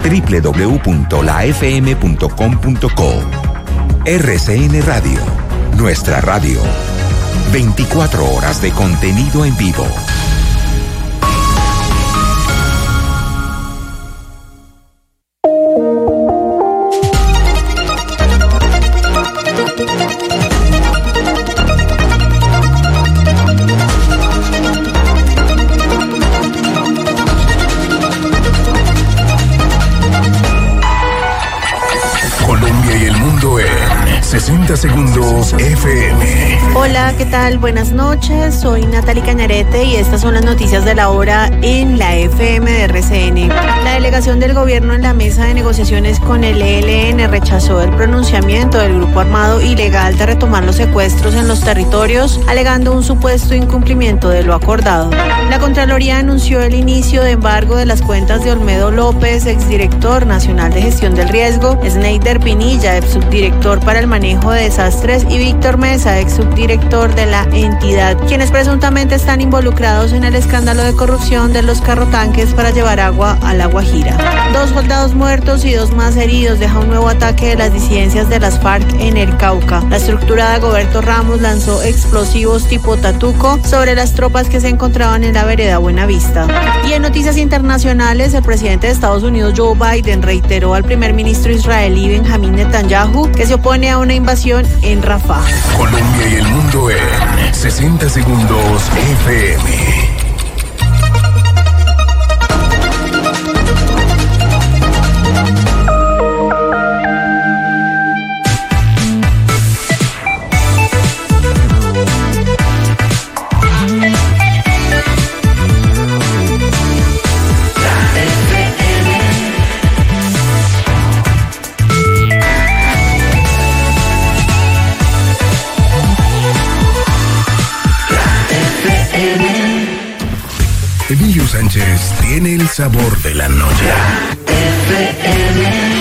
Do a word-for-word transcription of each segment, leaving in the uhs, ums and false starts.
doble u doble u doble u punto la f m punto com punto co. R C N Radio, nuestra radio. veinticuatro horas de contenido en vivo. sesenta segundos F M. Hola, ¿qué tal? Buenas noches, soy Natalie Cañarete y estas son las noticias de la hora en la F M de R C N. La delegación del gobierno en la mesa de negociaciones con el E L N rechazó el pronunciamiento del grupo armado ilegal de retomar los secuestros en los territorios, alegando un supuesto incumplimiento de lo acordado. La Contraloría anunció el inicio de embargo de las cuentas de Olmedo López, exdirector nacional de gestión del riesgo, Sneider Pinilla, ex subdirector para el manejo de desastres, y Víctor Mesa, ex subdirector de la entidad, quienes presuntamente están involucrados en el escándalo de corrupción de los carrotanques para llevar agua a La Guajira. Dos soldados muertos y dos más heridos deja un nuevo ataque de las disidencias de las FARC en el Cauca. La estructura de Dagoberto Ramos lanzó explosivos tipo Tatuco sobre las tropas que se encontraban en la vereda Buenavista. Y en noticias internacionales, el presidente de Estados Unidos, Joe Biden, reiteró al primer ministro israelí Benjamín Netanyahu que se opone a una invasión en Rafah. Colombia y el mundo en sesenta segundos F M. Emilio Sánchez tiene el sabor de la noche. F M.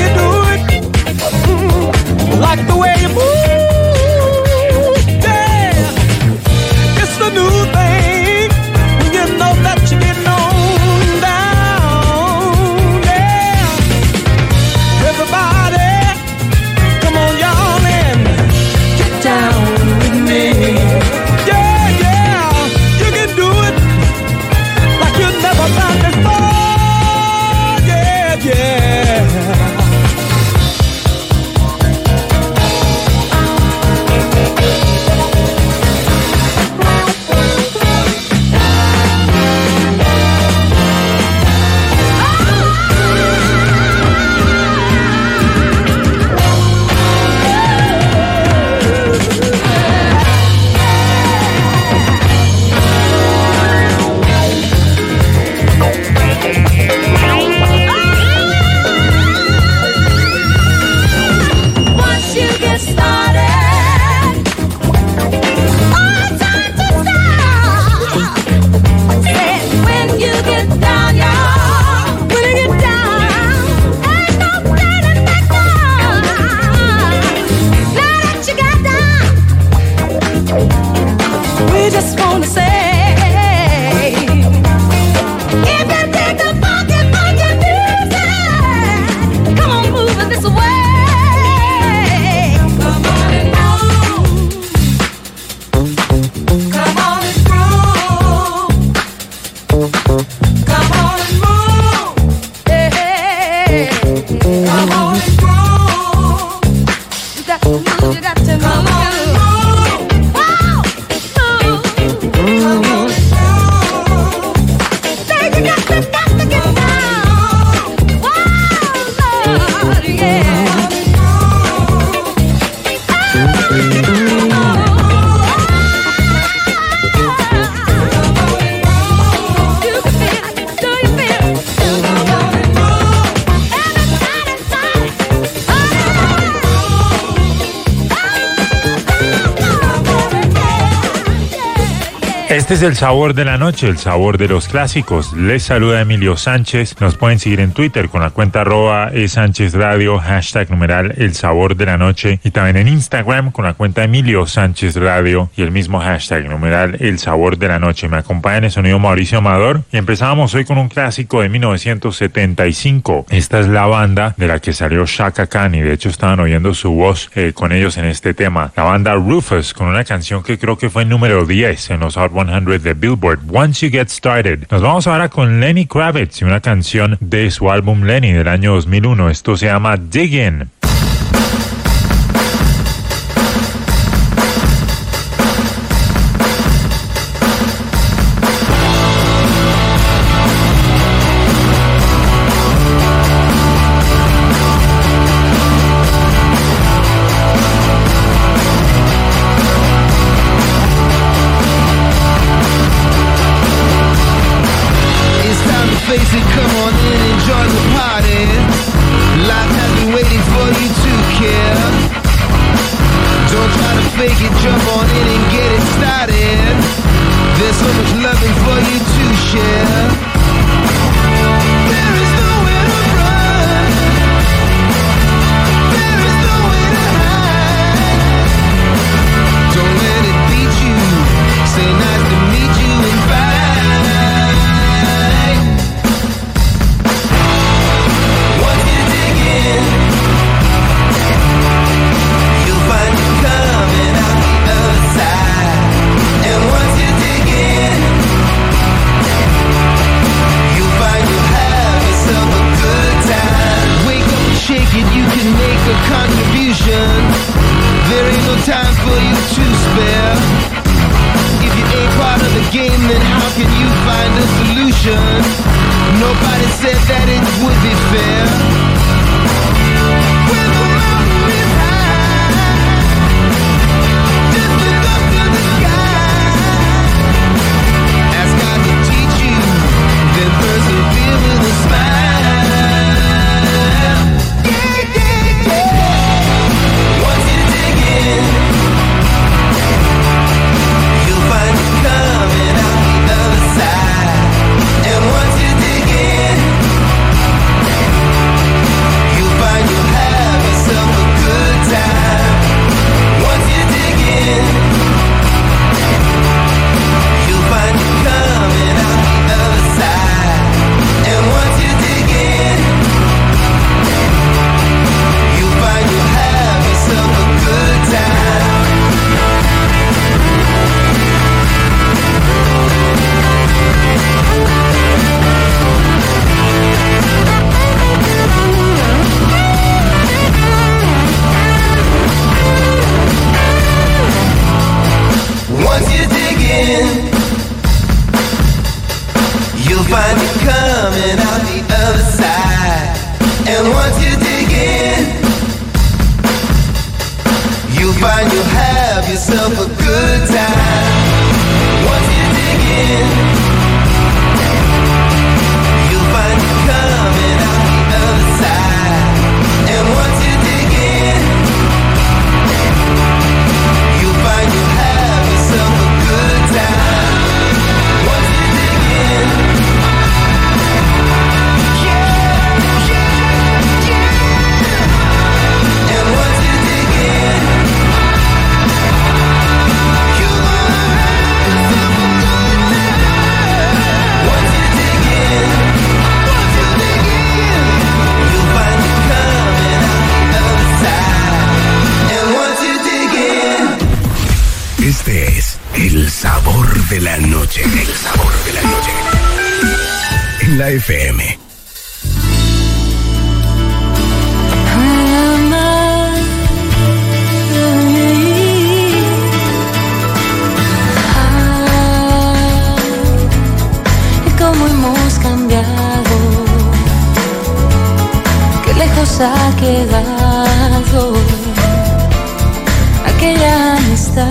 Like the way you move, yeah. Este es el sabor de la noche, el sabor de los clásicos. Les saluda Emilio Sánchez. Nos pueden seguir en Twitter con la cuenta arroba e Sánchez Radio, hashtag numeral el sabor de la noche. Y también en Instagram con la cuenta Emilio Sánchez Radio y el mismo hashtag numeral el sabor de la noche. Me acompaña en el sonido Mauricio Amador. Y empezamos hoy con un clásico de mil novecientos setenta y cinco. Esta es la banda de la que salió Chaka Khan y de hecho estaban oyendo su voz eh, con ellos en este tema. La banda Rufus con una canción que creo que fue número diez en los Hot cien de Billboard, Once You Get Started. Nos vamos ahora con Lenny Kravitz y una canción de su álbum Lenny del año dos mil uno. Esto se llama Dig In. De la noche, el sabor de la noche. En la F M. Y cómo hemos cambiado, qué lejos ha quedado aquella amistad.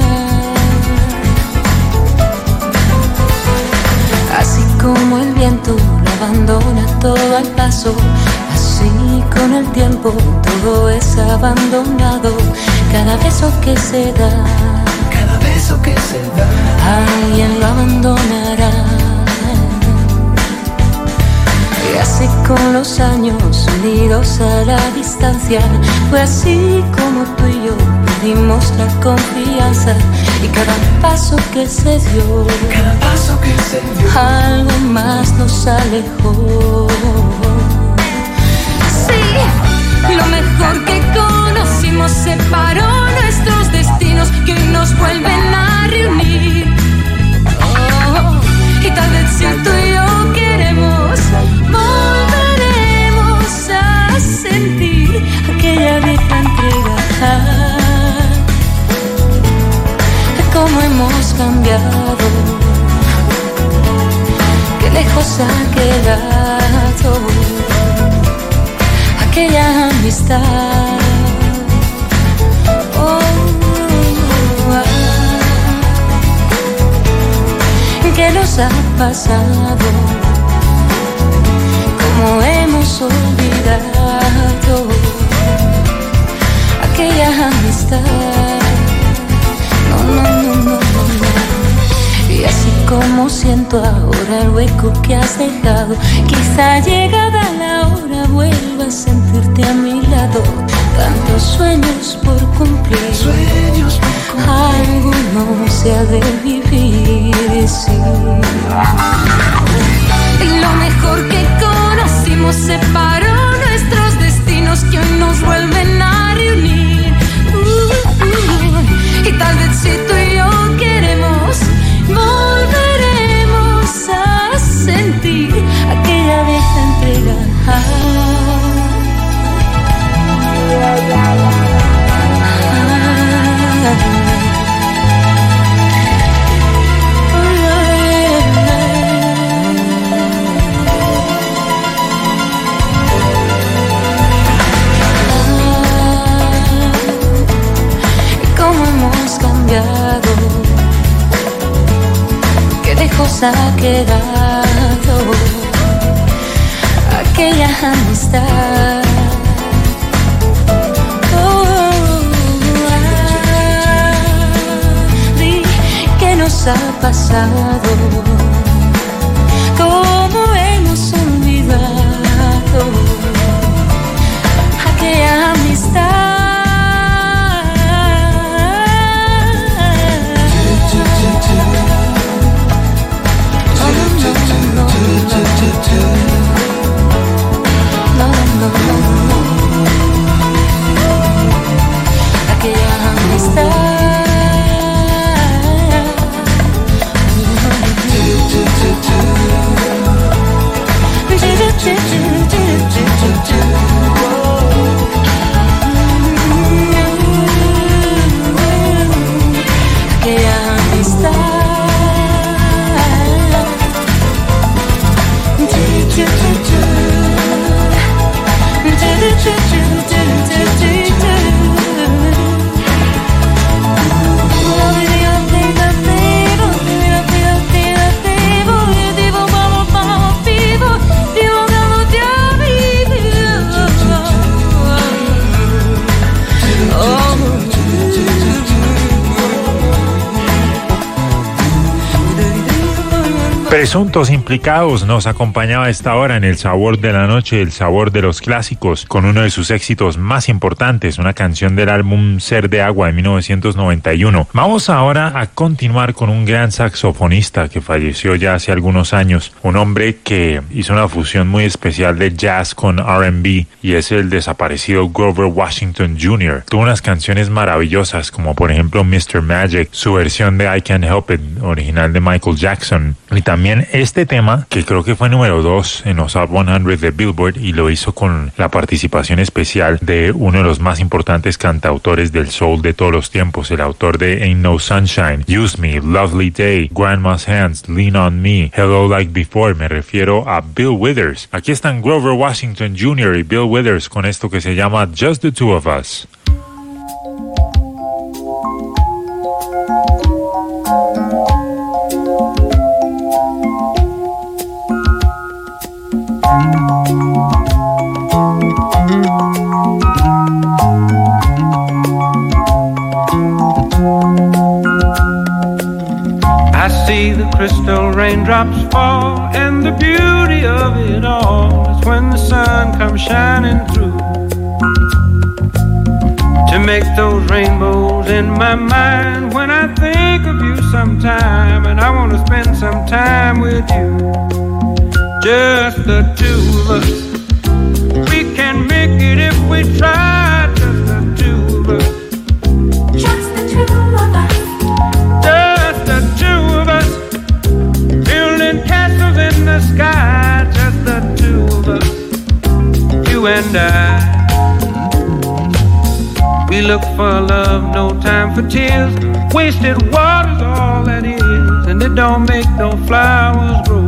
Así como el viento lo abandona todo al paso, así con el tiempo todo es abandonado. Cada beso que se da, cada beso que se da, alguien lo abandonará. Y así con los años unidos a la distancia, fue así como tú y yo perdimos la confianza. Y cada paso que se dio, cada paso que se dio, algo más nos alejó. Sí, lo mejor que conocimos separó nuestros destinos que hoy nos vuelven a reunir. Oh, y tal vez si tú y yo queremos, volveremos a sentir aquella vieja entrega. Cómo hemos cambiado, qué lejos ha quedado aquella amistad. Oh, ah, ¿qué nos ha pasado? Cómo hemos olvidado aquella amistad. No, no, no, no, no. Y así como siento ahora el hueco que has dejado, quizá llegada la hora vuelva a sentirte a mi lado. Tantos sueños por cumplir, sueños por cumplir. Alguno se ha de vivir, sí. Lo mejor que conocimos separó nuestros destinos que hoy nos vuelven a reunir. Uh, uh, y tal vez si tú y yo queremos, volveremos a sentir aquella vieja entrega. Ah, qué lejos ha quedado aquella amistad. Oh, ah, di qué nos ha pasado, cómo hemos olvidado aquella amistad. No, no, no, no. Aquella amistad. Aquella amistad. Presuntos implicados nos acompañaba a esta hora en El Sabor de la Noche, el sabor de los clásicos, con uno de sus éxitos más importantes, una canción del álbum Ser de Agua de mil novecientos noventa y uno. Vamos ahora a continuar con un gran saxofonista que falleció ya hace algunos años, un hombre que hizo una fusión muy especial de jazz con R and B, y es el desaparecido Grover Washington junior Tuvo unas canciones maravillosas como por ejemplo mister Magic, su versión de I Can't Help It, original de Michael Jackson, y también este tema que creo que fue número dos en los Hot cien de Billboard, y lo hizo con la participación especial de uno de los más importantes cantautores del soul de todos los tiempos, el autor de Ain't No Sunshine, Use Me, Lovely Day, Grandma's Hands, Lean On Me, Hello Like Before. Me refiero a Bill Withers. Aquí están Grover Washington junior y Bill Withers con esto que se llama Just the Two of Us. I see the crystal raindrops fall, and the beauty of it all is when the sun comes shining through to make those rainbows in my mind. When I think of you sometime, and I want to spend some time with you, just the two of us. We can make it if we try, just the two of us. Just the two of us. Just the two of us. Building castles in the sky, just the two of us. You and I. We look for love, no time for tears. Wasted water's all that is, and it don't make no flowers grow.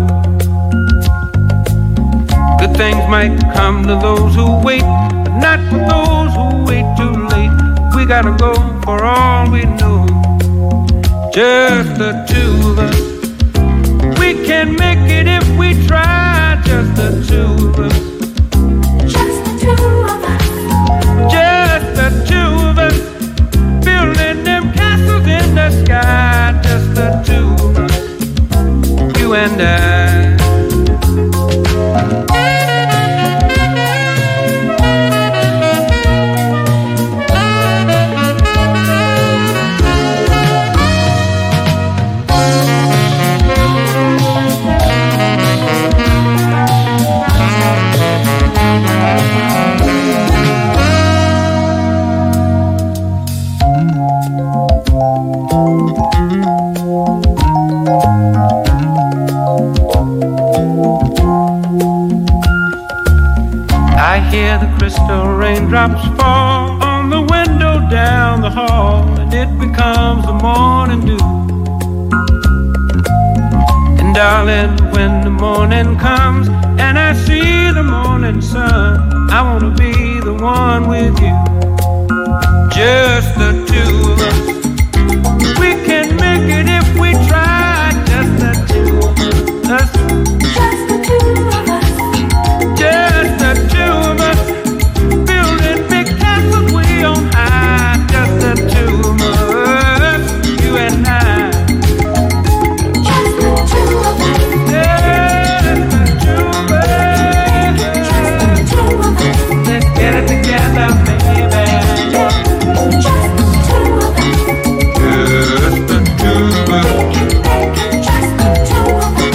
Good things might come to those who wait, but not for those who wait too late. We gotta go for all we know, just the two of us. We can make it if we try, just the two of us. Just the two of us. Just the two of us. Building them castles in the sky, just the two of us. You and I. Raindrops fall on the window down the hall, and it becomes the morning dew. And darling, when the morning comes and I see the morning sun, I wanna be the one with you, just the two of us. We can make it if we try, just the two of us. Just the two of us. Just the two of us. On high, just the two of us, you and I. Just the two of us. Just the two of us. Just the two of us. Let's get it together, baby. Just the two of us. Just the two of us. Just the two of us.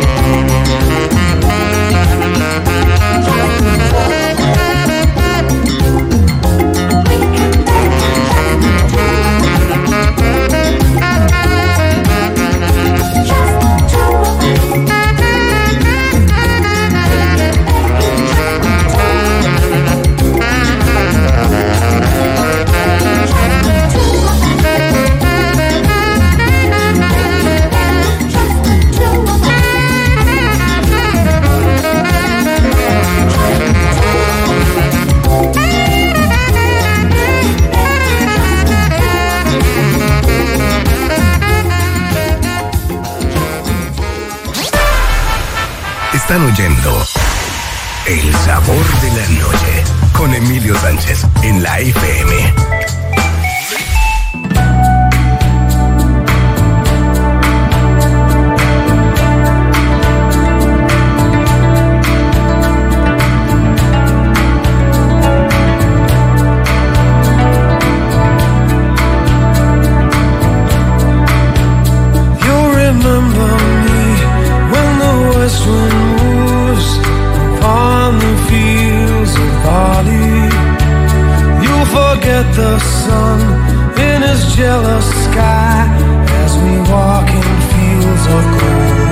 Están oyendo El Sabor de la Noche con Emilio Sánchez en la F M. The sun in his jealous sky as we walk in fields of gold.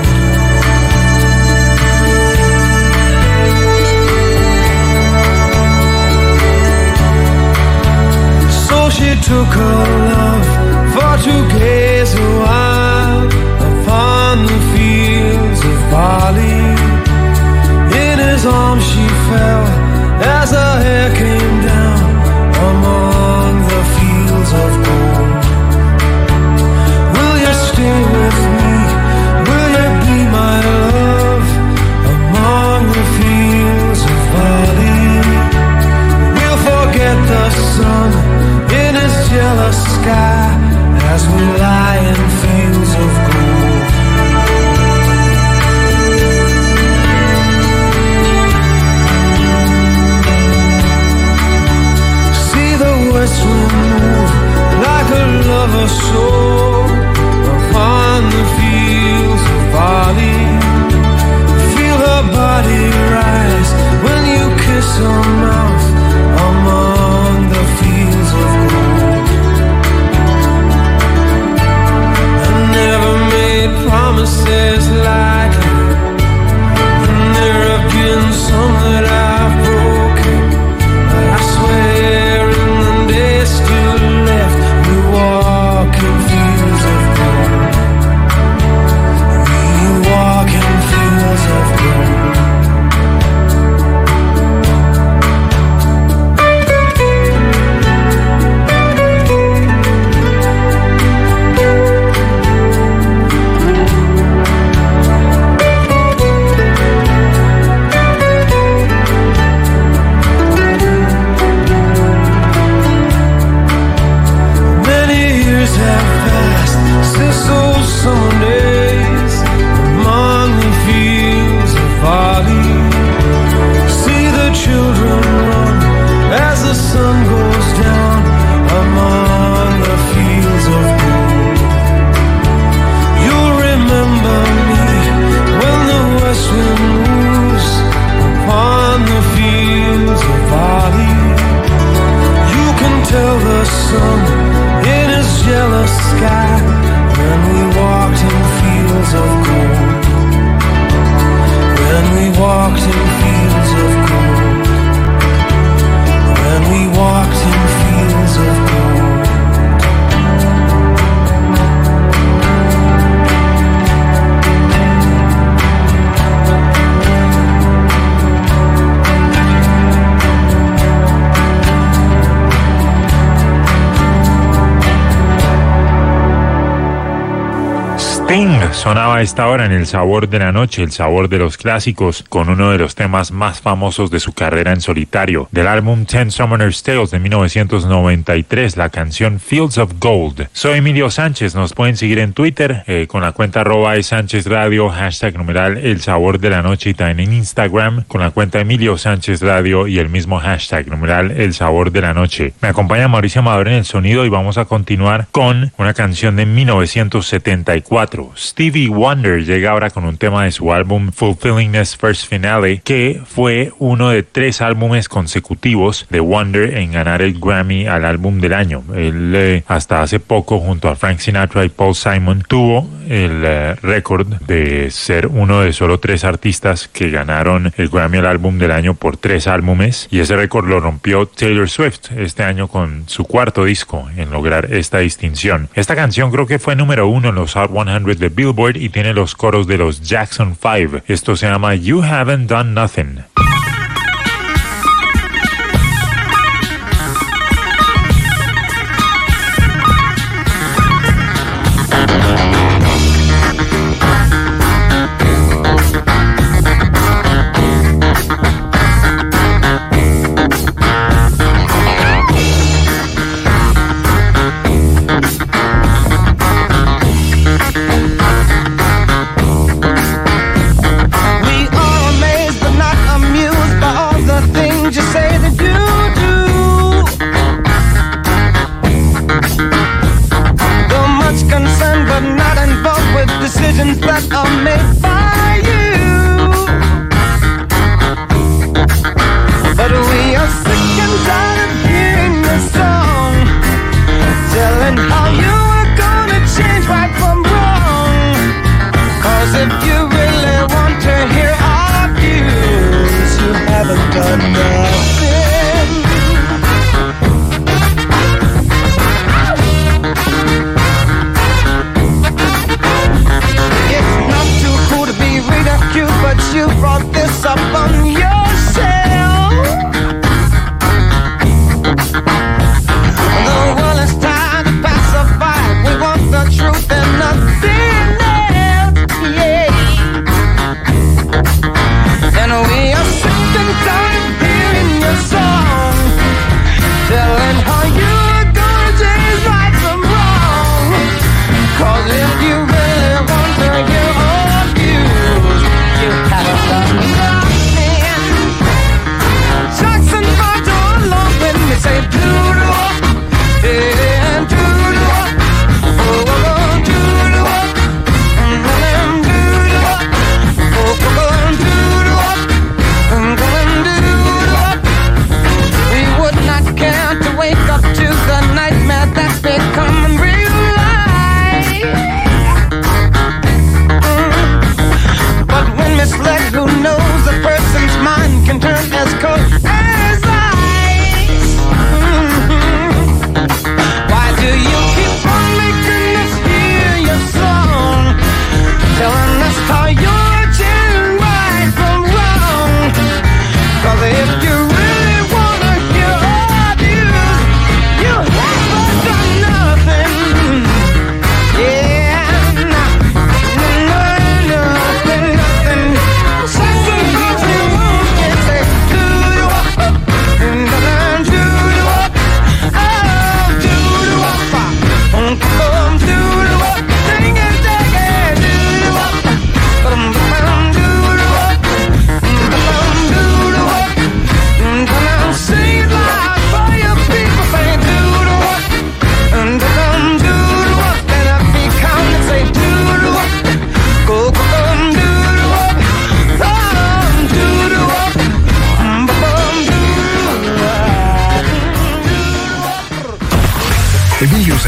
So she took her love for to gaze a while upon the fields of barley. In his arms she fell as her hair came down among the fields of gold. Will you stay with me? Will you be my love among the fields of barley? We'll forget the sun in his jealous sky as we lie in fields of gold. west wind move like a lover's soul upon the fields of barley. Feel her body rise when you kiss her mouth among the fields of gold. I never made promises lightly, and there have been some that I've broken, but I swear in the days still left we walk in fields of gold. We walk in fields of gold. Summer days among the fields of barley. See the children run as the sun goes down among the fields of gold. You'll remember me when the west wind moves upon the fields of barley. You can tell the sun in his jealous sky when we walked in fields of gold. When we walked in fields of gold. When we walked in fields of gold. Sting sonaba a esta hora en El Sabor de la Noche, el sabor de los clásicos, con uno de los temas más famosos de su carrera en solitario. Del álbum Ten Summoner's Tales de mil novecientos noventa y tres, la canción Fields of Gold. Soy Emilio Sánchez, nos pueden seguir en Twitter eh, con la cuenta arroba es Sánchez Radio, hashtag numeral El Sabor de la Noche, y también en Instagram con la cuenta Emilio Sánchez Radio y el mismo hashtag numeral El Sabor de la Noche. Me acompaña Mauricio Amador en el sonido y vamos a continuar con una canción de mil novecientos setenta y cuatro. Stevie Wonder llega ahora con un tema de su álbum Fulfillingness First Finale, que fue uno de tres álbumes consecutivos de Wonder en ganar el Grammy al álbum del año. Él eh, hasta hace poco, junto a Frank Sinatra y Paul Simon, tuvo el eh, récord de ser uno de solo tres artistas que ganaron el Grammy al álbum del año por tres álbumes, y ese récord lo rompió Taylor Swift este año con su cuarto disco en lograr esta distinción. Esta canción creo que fue número uno en los Hot cien de Billboard y tiene los coros de los Jackson Five. Esto se llama You Haven't Done Nothing. Decisions that are made by you, but we are sick and tired of hearing the song, telling how you are gonna change right from wrong. Cause if you really want to hear our views, you haven't done nothing. It's not too cool to be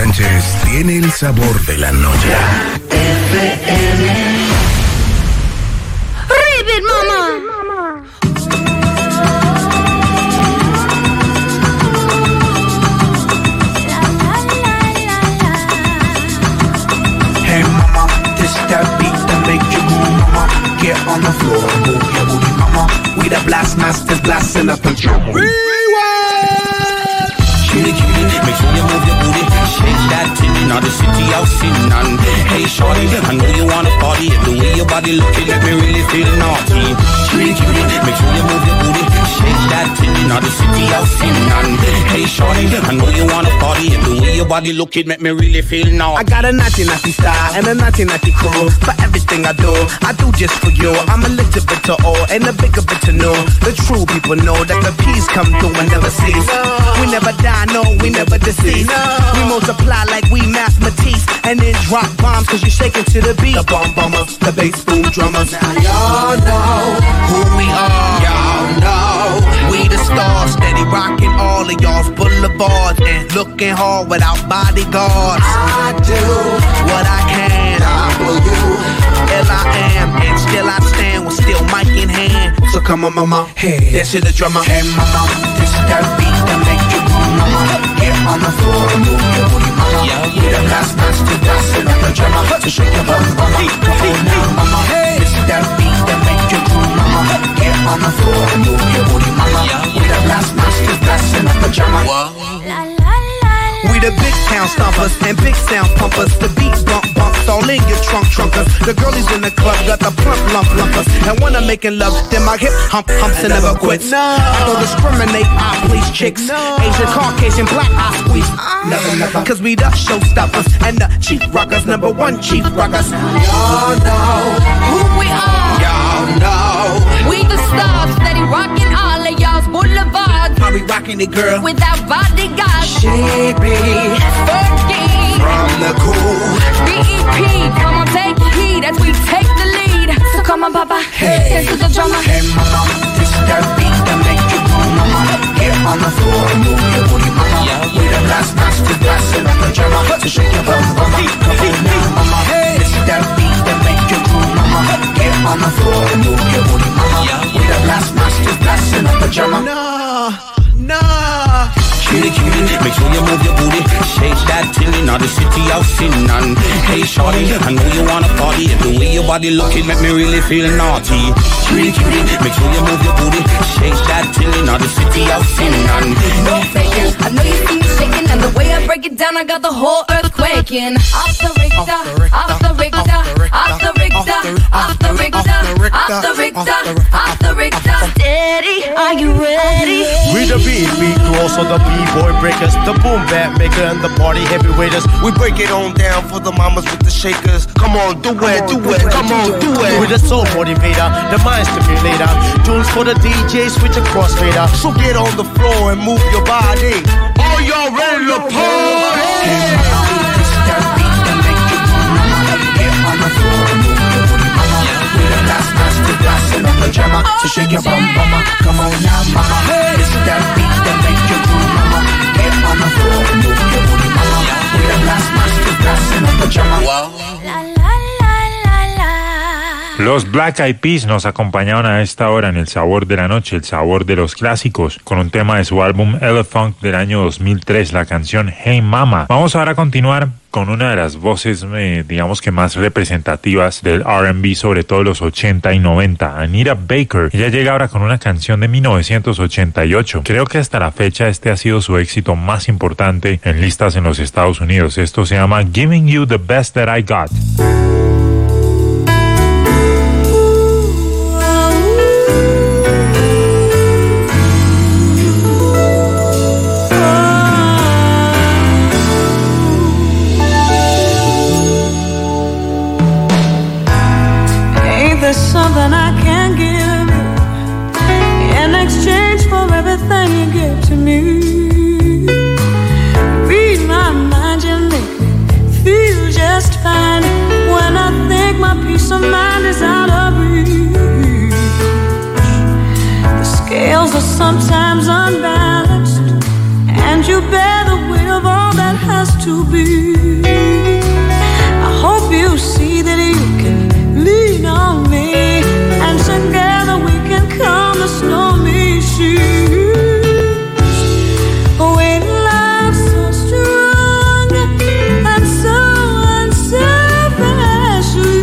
Sánchez tiene el sabor de la noche. F M. Ribbit, mama. Hey mama, this that beat that make you move, mama. Get on the floor, move your booty, mama. We the blast masters, blasting up the drum. Cutie, cutie, make sure you move your booty. Shake that titty, now the city out sitting on. Hey shorty, I know you wanna party. The way your body looking, let me really feel naughty. Cutie, cutie, make sure you move your booty. Shake that titty, now the city out sitting on. Hey shorty, I know you wanna party. The way your body looking, make me really feel naughty. I got a naughty naughty style and a naughty naughty crew. For everything I do, I do just for you. I'm a little bit to all and a bigger bit to know. The true people know that the peace come through and never cease. We never die, no, we never deceased. We multiply like we mathematics and then drop bombs cause you shaking to the beat. The bomb bombers, the bass boom drummers. Now y'all know who we are. Y'all know we the stars, steady rocking all of y'all's boulevards and looking hard without bodyguards. I do what I can. For you, L I am, and still I stand with still mic in hand. So come on, mama, hey, dance to the drummer. Hey, mama, this that beat that make you move, mama. Get on the floor and move your booty, mama. Yeah, yeah. The last man's to dancing on the drummer. To shake your bum, mama. Come on now, mama. Hey, this that beat that make you move, mama. Get on the floor and move your booty, mama. Yeah, yeah. The last man's to dancing on the drummer. La, la. We the big town stompers and big sound pumpers. The beat bump bumps all in your trunk trunkers. The girlies in the club got the plump lump lumpers. And when I'm making love, then my hip hump humps and never quits. No. I don't discriminate, I please chicks. No. Asian, Caucasian, black, I squeeze. Never, never. Cause we the showstoppers and the chief rockers, number one chief rockers. Y'all know who we are. Y'all know we the stars, steady rocking all of y'all's boulevards. How we rocking it, girl? Without bodyguards. She be Fergie from the cool B E P. Come on, take heed as we take the lead. So come on, papa, hey, dance to the drummer. Hey, mama, this that beat that make you move, mama. Get on the floor and move your booty, mama. Yeah, we the last master dancing on the drummer. To shake your bum, mama. Come on now, mama. Hey, this that beat that make you move, mama. Get on the floor and move your booty, mama. Yeah, we the last master dancing on the drummer. No, no. Cutie, cutie, make sure you move your booty. Shake that tilly, now the city out sitting on. Hey shorty, I know you wanna party. The way your body looking make me really feel naughty. Cutie, cutie, make sure you move your booty. Shake that tilly, now the city out sitting on. No faking, I know you see me shaking, and the way I break it down, I got the whole earth quaking. Off the Richter, off the Richter, off the Richter, off the Richter, off the Richter, off the Richter. Steady, are you ready? We the beat, beat close on the B-boy breakers, the boom bap maker and the party heavyweighters. We break it on down for the mamas with the shakers. Come on, do it, do it, come on, do it. With the soul motivator, the mind stimulator. Tunes for the D J, switch a crossfader. So get on the floor and move your body. Are y'all ready to party? Hey, mama, this that beat that make you move, mama. Get on the floor and move your booty, mama. We the last master dancing on the drummer. So shake your bum, mama. Come on now, mama. This that beat that make you move, mama. Get on the floor and move your booty, mama. We the last master dancing on the drummer. Wow. Los Black Eyed Peas nos acompañaron a esta hora en El Sabor de la Noche, el sabor de los clásicos, con un tema de su álbum Elephant del año dos mil tres, la canción Hey Mama. Vamos ahora a continuar con una de las voces, eh, digamos que más representativas del R and B, sobre todo los ochenta y noventa, Anita Baker. Ella llega ahora con una canción de mil novecientos ochenta y ocho. Creo que hasta la fecha este ha sido su éxito más importante en listas en los Estados Unidos. Esto se llama Giving You the Best That I Got. There's something I can give in exchange for everything you give to me. Read my mind, you make me feel just fine. When I think my peace of mind is out of reach, the scales are sometimes unbalanced, and you bear the weight of all that happens. has to be. I hope you see that you can lean on me, and together we can calm the stormy seas. When love's so strong and so unselfishly,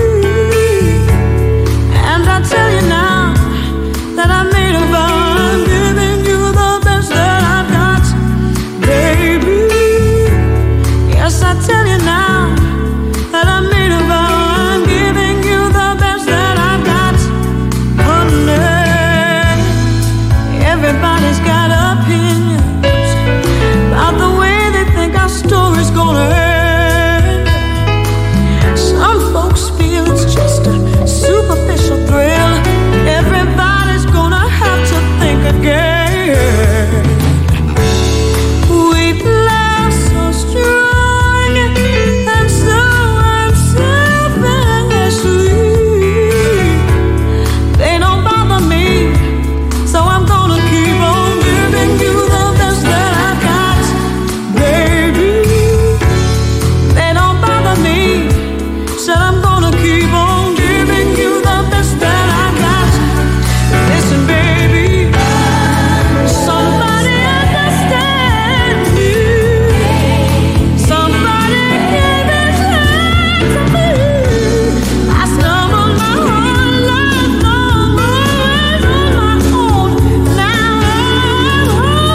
and I tell you now that I made a vow, I'm giving you the best that I've got, baby. Yes, I tell you now that I made a vow, I'm giving you the best that I've got, honey. Everybody's got opinions about the way they think our story's gonna end. Some folks feel it's just a superficial thrill. Everybody's gonna have to think again. We've loved so strong and so unselfishly. They don't bother me, so I'm gonna keep on giving you the best that I got, baby. They don't bother me, so I'm gonna keep on giving you the best that I got. Listen, baby, somebody understand me. Somebody give his hand to me. I stumbled my whole life long ways on my own. Now I'm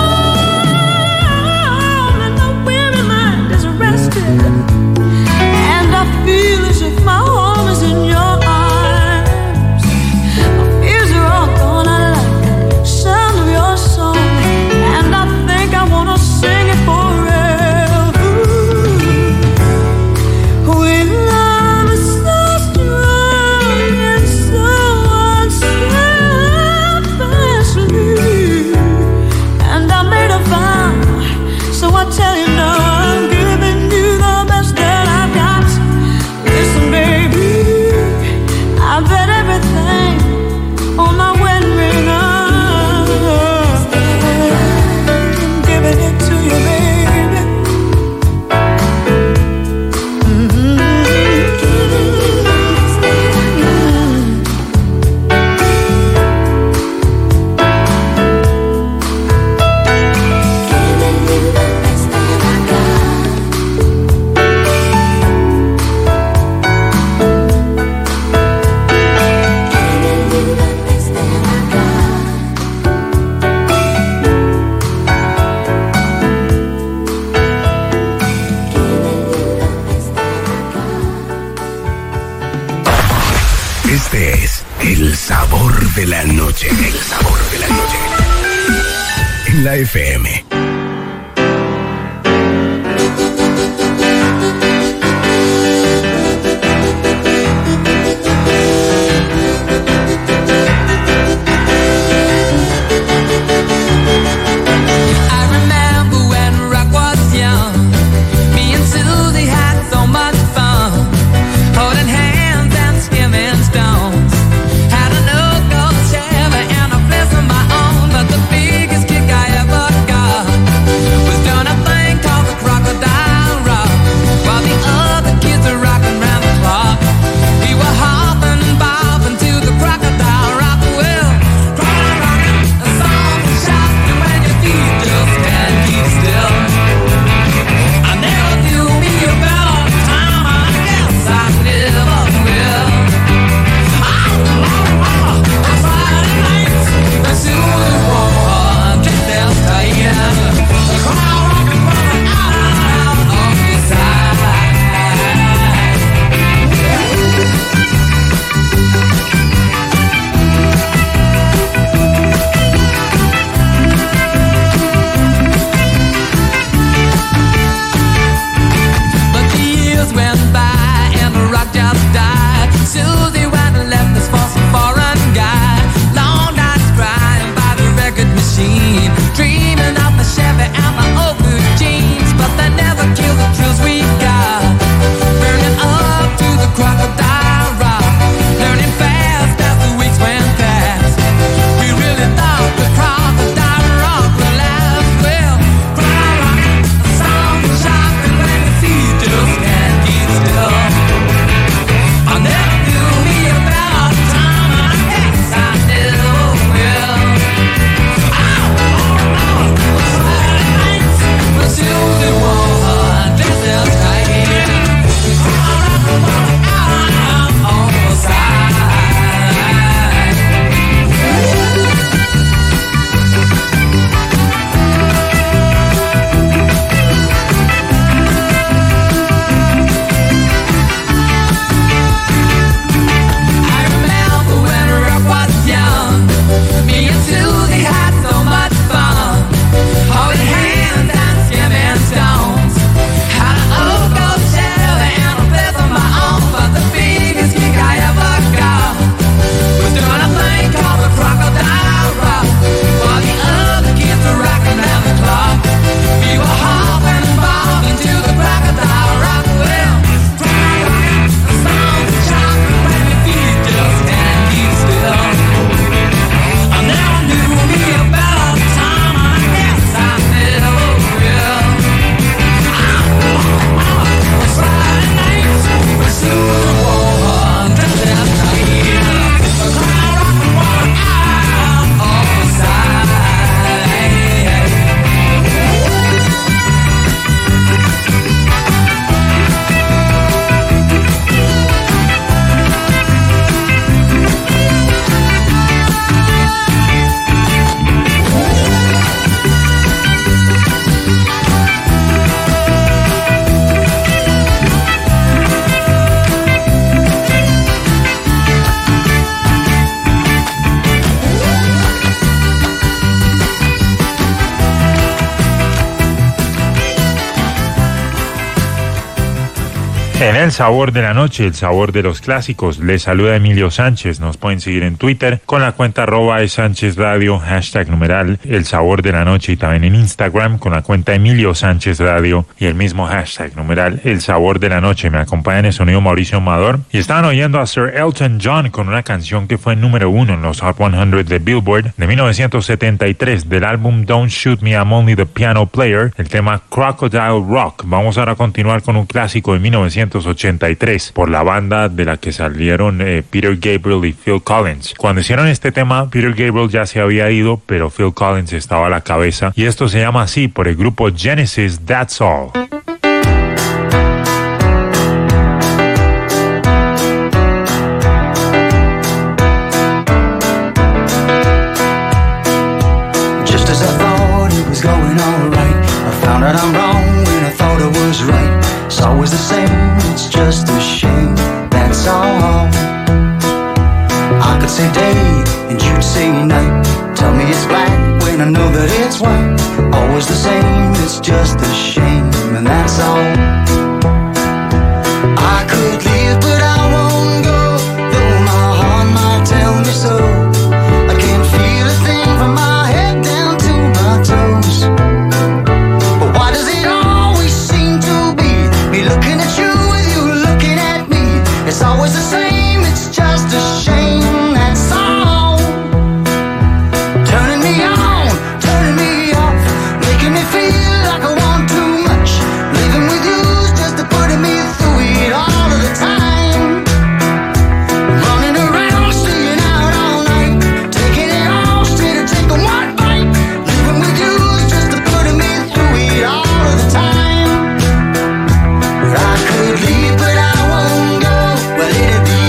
home, and the weary mind is rested, and I feel as if my home is in your arms. My fears are all gone, I like the sound of your song, and I think I wanna sing it forever. When love is so strong and so unselfishly, and I made a vow, so I tell you now, I'm giving you the best that I've got. Listen, baby, I bet everything on my wedding ring. I'm giving it to you, baby. Mm-hmm. Este es el sabor de la noche. El sabor de la noche. En la F M. I remember when rock was young. Me and Susie had so much fun, holding hands and skimming stones. Had an old gold Chevy and a place of my own, but the biggest kick I ever got was doing a thing called the Crocodile Rock, while the other kids are rocking round the clock. We were hopping and bobbing to the Crocodile Rock. Well, crocodile rocking, a song to shout to when your feet just can't keep still. I never knew me a better time, I guess I never will. Ah, ah, ah, on Friday nights, as soon as one gets their style, the crowd rocking, rocking out and out of his side. But the years went by and the rock just died. Susie went and left us for some foreign guy. Long nights crying by the record machine, dreaming of the Chevy and my old blue jeans. But they never killed the thrills we got, burning up to the Crocodile Rock, learning fast as the weeks went past. We really thought the Crocodile Rock would last. Well, crocodile rock, a song to shout En El Sabor de la Noche, el sabor de los clásicos, les saluda Emilio Sánchez. Nos pueden seguir en Twitter con la cuenta arroba es Sánchez Radio, hashtag numeral El Sabor de la Noche, y también en Instagram con la cuenta Emilio Sánchez Radio y el mismo hashtag numeral El Sabor de la Noche. Me acompaña en el sonido Mauricio Amador y estaban oyendo a Sir Elton John con una canción que fue número uno en los Hot cien de Billboard de mil novecientos setenta y tres del álbum Don't Shoot Me, I'm Only the Piano Player, el tema Crocodile Rock. Vamos ahora a continuar con un clásico de mil novecientos ochenta y tres por la banda de la que salieron eh, Peter Gabriel y Phil Collins. Cuando hicieron este tema, Peter Gabriel ya se había ido, pero Phil Collins estaba a la cabeza, y esto se llama así por el grupo Genesis, That's All. Just as I thought it was going all right, I found out I'm wrong when I thought I was right. It's always the same, it's just a shame, that's all. I could say day and you'd say night. Tell me it's black when I know that it's white. Always the same, it's just a shame, and that's all. I could leave but I won't go, though my heart might tell me so. I can't feel a thing from my head down to my toes. But why does it always seem to be me looking at you with you looking at me? It's always the same, it's just a shame, that's all. Turning me on, turning me off, making me feel like I want too much. Living with you's just to putting me through it all of the time. Running around, staying out all night, taking it all straight or taking one bite. Living with you's just to putting me through it all of the time. I could leave, but I won't go. Well, it'd be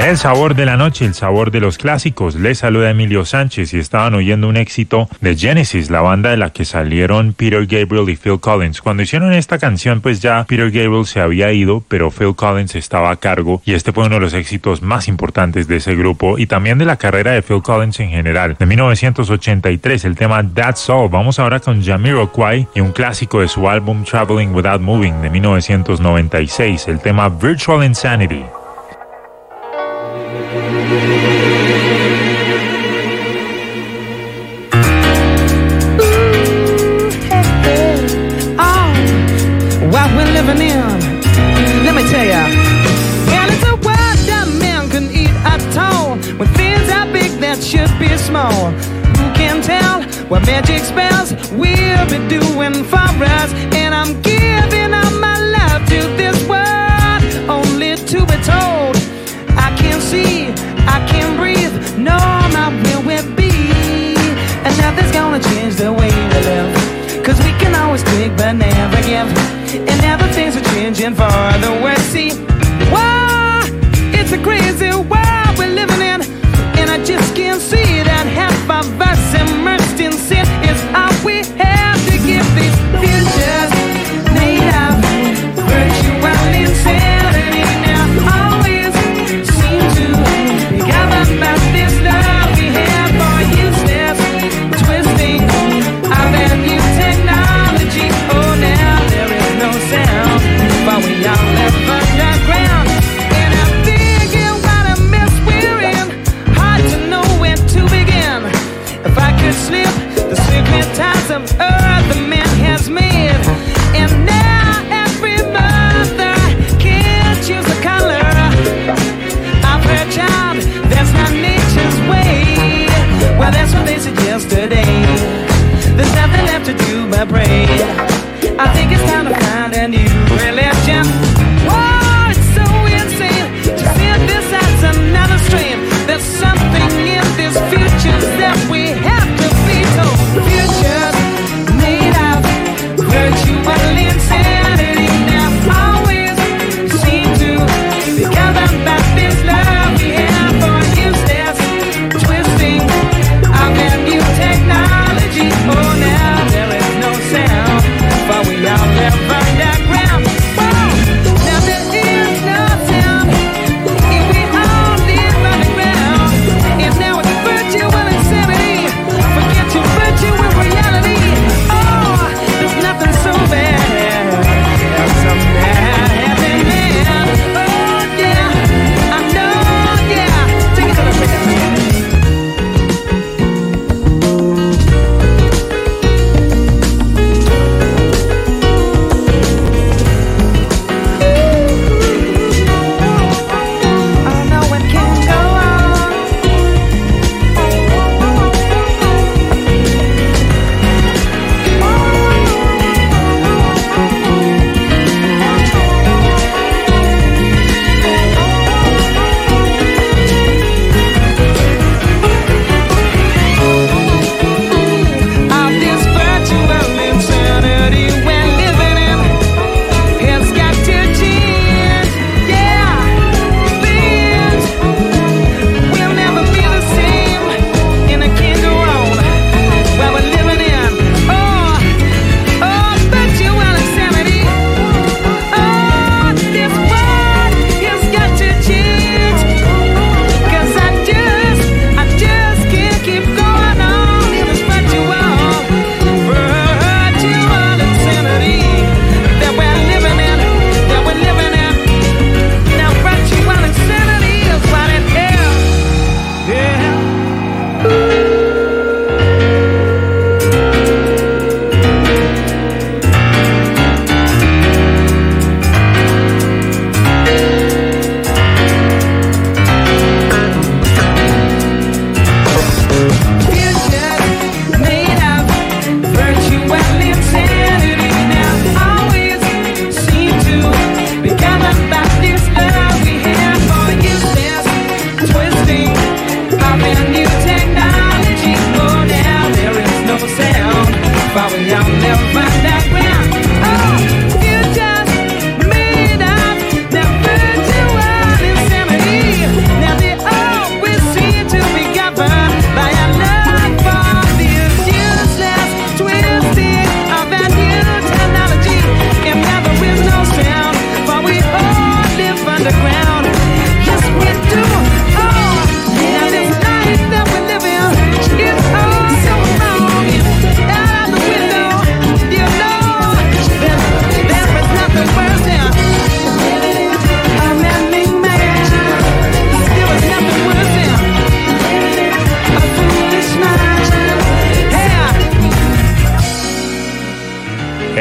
En el sabor de la noche, el sabor de los clásicos, les saluda Emilio Sánchez y estaban oyendo un éxito de Genesis, la banda de la que salieron Peter Gabriel y Phil Collins. Cuando hicieron esta canción, pues ya Peter Gabriel se había ido, pero Phil Collins estaba a cargo y este fue uno de los éxitos más importantes de ese grupo y también de la carrera de Phil Collins en general. De mil novecientos ochenta y tres, el tema That's All. Vamos ahora con Jamiroquai y un clásico de su álbum Traveling Without Moving de mil novecientos noventa y seis, el tema Virtual Insanity. What we're living in, let me tell ya. And it's a world that man can eat at all, when things are big that should be small. Who can tell what magic spells we'll be doing for us? And I'm giving all my love to this world, only to be told I can't see, I can't breathe, no, my will will be. And nothing's gonna change the way we live, 'cause we can always take but never give. And now the things are changing for the worse. See, wow, it's a crazy world we're living in, and I just can't see that half of us immersed in sin is all we have to give these futures made of virtual insanity. Now always seem to be governed by this love we have for useless twisting of that new technology. Oh, now there is no sound, but we all live underground.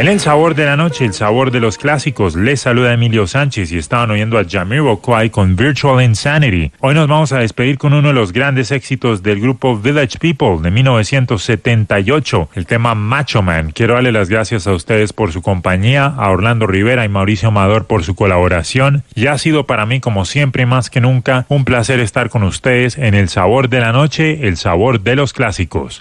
En el sabor de la noche, el sabor de los clásicos, les saluda Emilio Sánchez y estaban oyendo a Jamiroquai con Virtual Insanity. Hoy nos vamos a despedir con uno de los grandes éxitos del grupo Village People de mil novecientos setenta y ocho, el tema Macho Man. Quiero darle las gracias a ustedes por su compañía, a Orlando Rivera y Mauricio Amador por su colaboración. Y ha sido para mí, como siempre, más que nunca, un placer estar con ustedes en el sabor de la noche, el sabor de los clásicos.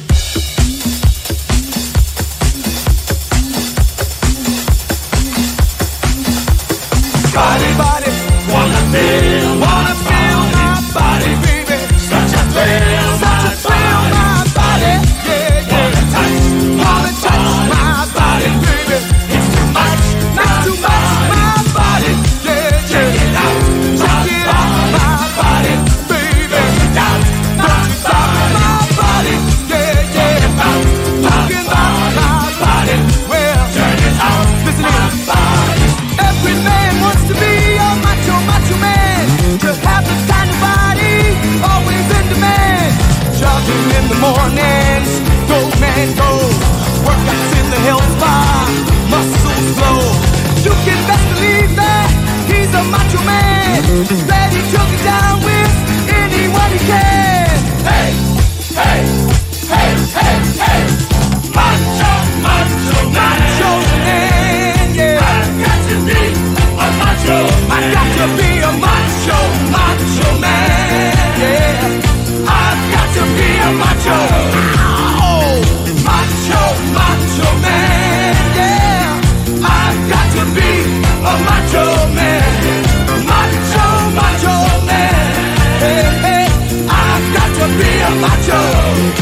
Body, body, wanna feel, wanna feel my body, baby. Such a thrill, such a thrill, my body, yeah, yeah. Wanna touch, wanna touch my body, baby. It's too much, not too much, my body, yeah, yeah. Check it out, check it out, my body, baby. Check it out, don't stop my body, yeah, yeah. Talking about my body, well, turn it out, listen to my body. Every man wants to be a macho, macho man. To have the kind of body, always in demand. Jogging in the mornings, go man go. Workouts in the health spa, muscles glow. You can best believe that he's a macho man. Ready to get down with anyone he can. Hey, hey, hey, hey, hey. Macho, macho, macho man, yeah. I've got to be a macho man. I've got to be a macho, macho man, yeah. I've got to be a macho, oh, macho, macho man, yeah. I've got to be a macho man, macho, macho man, hey, hey. I've got to be a macho.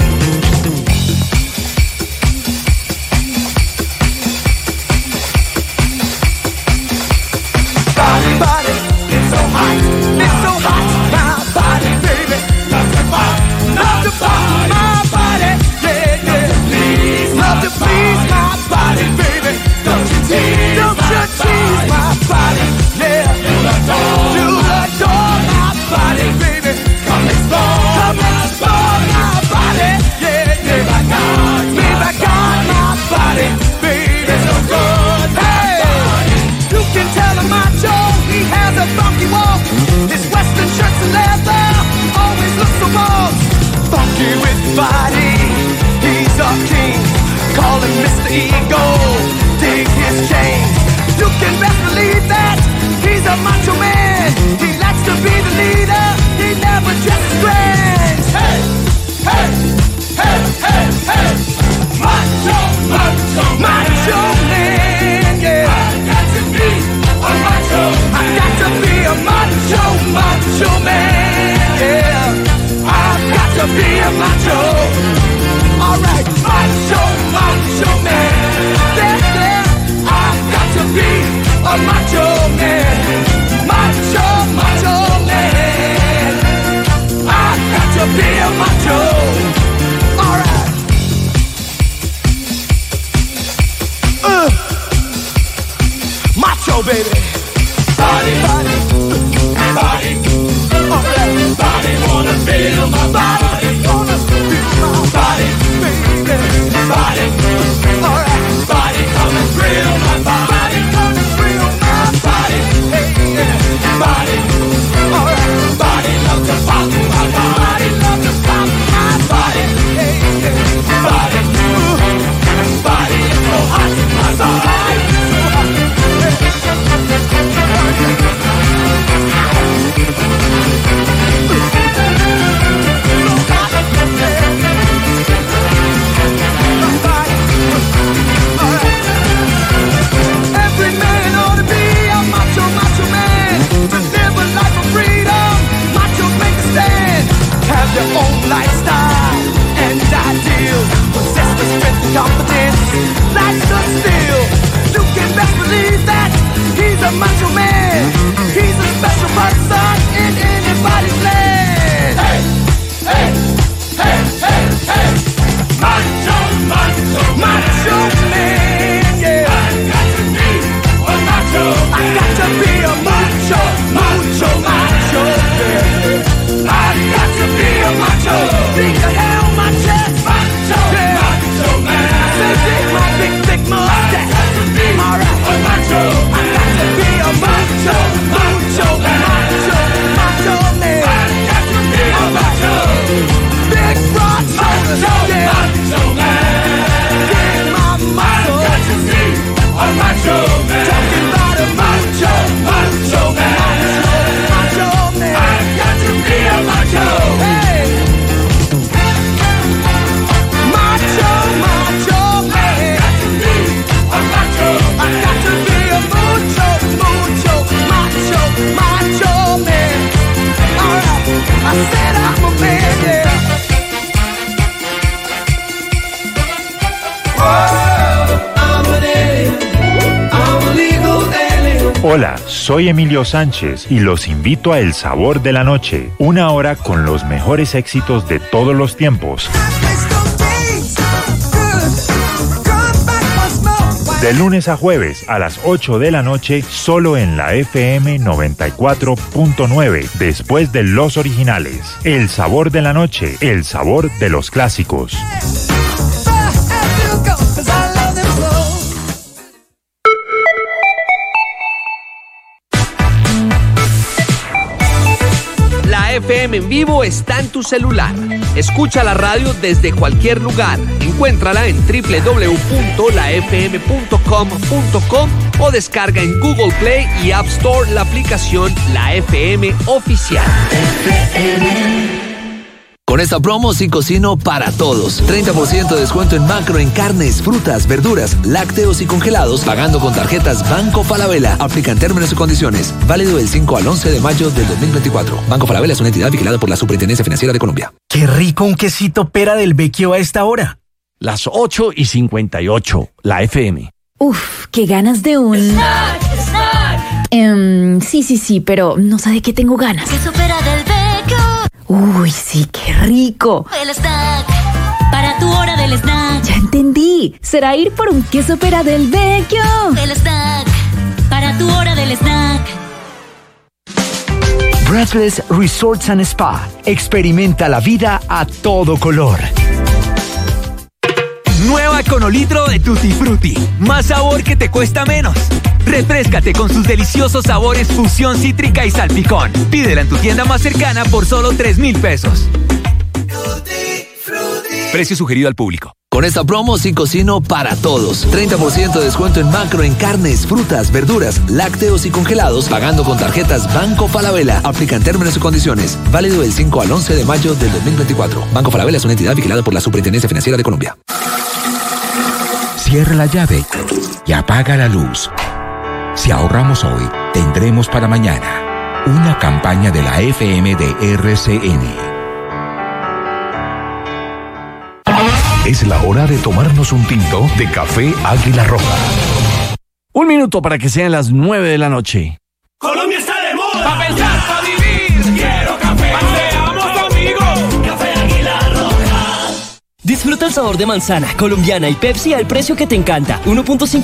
Body, body, it's so hot, it's so hot, my body, baby. Love to pop, love to pop my body, yeah, yeah. Please, love to please my body, baby. Don't you tease, don't you tease my body, yeah. You adore, you adore my body, baby. Come explore, come explore my body, yeah, yeah. Me by God, me by God, my body, baby, so good, hey. You can tell a macho, he has a funky walk. His western shirts and leather always look so bold. Funky with body, he's a king. Call him Mister Ego, dig his chain. You can best believe that he's a macho man. He likes to be the leader, he never dresses grand. Hey, hey, hey, hey, hey. Macho, macho, macho man, yeah. I got to be a macho, I got to be a macho, macho man, yeah. I've got to be a macho. Alright, macho, macho man, yeah, yeah. I've got to be a macho man, macho, macho man. I've got to be a macho. Alright. Uh, macho, baby. Body, body, body, alright. Body wanna feel my body, wanna feel my body, baby. Body, alright. Body come and thrill my body, come and thrill my body. said I'm a man, yeah. Hola, soy Emilio Sánchez y los invito a El Sabor de la Noche, una hora con los mejores éxitos de todos los tiempos. De lunes a jueves a las ocho de la noche, solo en la F M noventa y cuatro punto nueve, después de los originales. El Sabor de la Noche, el sabor de los clásicos. F M en vivo está en tu celular. Escucha la radio desde cualquier lugar. Encuéntrala en doble u doble u doble u punto la f m punto com punto co o descarga en Google Play y App Store la aplicación La F M Oficial. Con esta promo sí cocino para todos. treinta por ciento de descuento en macro en carnes, frutas, verduras, lácteos y congelados, pagando con tarjetas Banco Falabella. Aplican términos y condiciones. Válido del cinco al once de mayo del dos mil veinticuatro. Banco Falabella es una entidad vigilada por la Superintendencia Financiera de Colombia. Qué rico un quesito pera del Vecchio a esta hora. Las ocho y cincuenta y ocho, la F M. Uf, qué ganas de un... Snack, snack. Um, sí, sí, sí, pero no sé de qué tengo ganas. Queso pera del Vecchio. Uy, sí, qué rico. El snack, para tu hora del snack. Ya entendí, será ir por un queso pera del Vecchio. El snack, para tu hora del snack. Breathless Resorts and Spa. Experimenta la vida a todo color. Nueva Econolitro de Tutti Frutti. Más sabor que te cuesta menos. Refréscate con sus deliciosos sabores fusión cítrica y salpicón. Pídela en tu tienda más cercana por solo tres mil pesos. Precio sugerido al público. Con esta promo sí cocino para todos. treinta por ciento de descuento en macro en carnes, frutas, verduras, lácteos y congelados, pagando con tarjetas Banco Falabella. Aplican términos y condiciones. Válido del cinco al once de mayo del dos mil veinticuatro. Banco Falabella es una entidad vigilada por la Superintendencia Financiera de Colombia. Cierra la llave y apaga la luz. Si ahorramos hoy, tendremos para mañana. Una campaña de la F M de R C N. Es la hora de tomarnos un tinto de café Águila Roja. Un minuto para que sean las nueve de la noche. Colombia está de moda. Pa' pensar, pa' vivir. Quiero café. Seamos amigos. Café Águila Roja. Disfruta el sabor de manzana, colombiana y Pepsi al precio que te encanta. uno punto cinco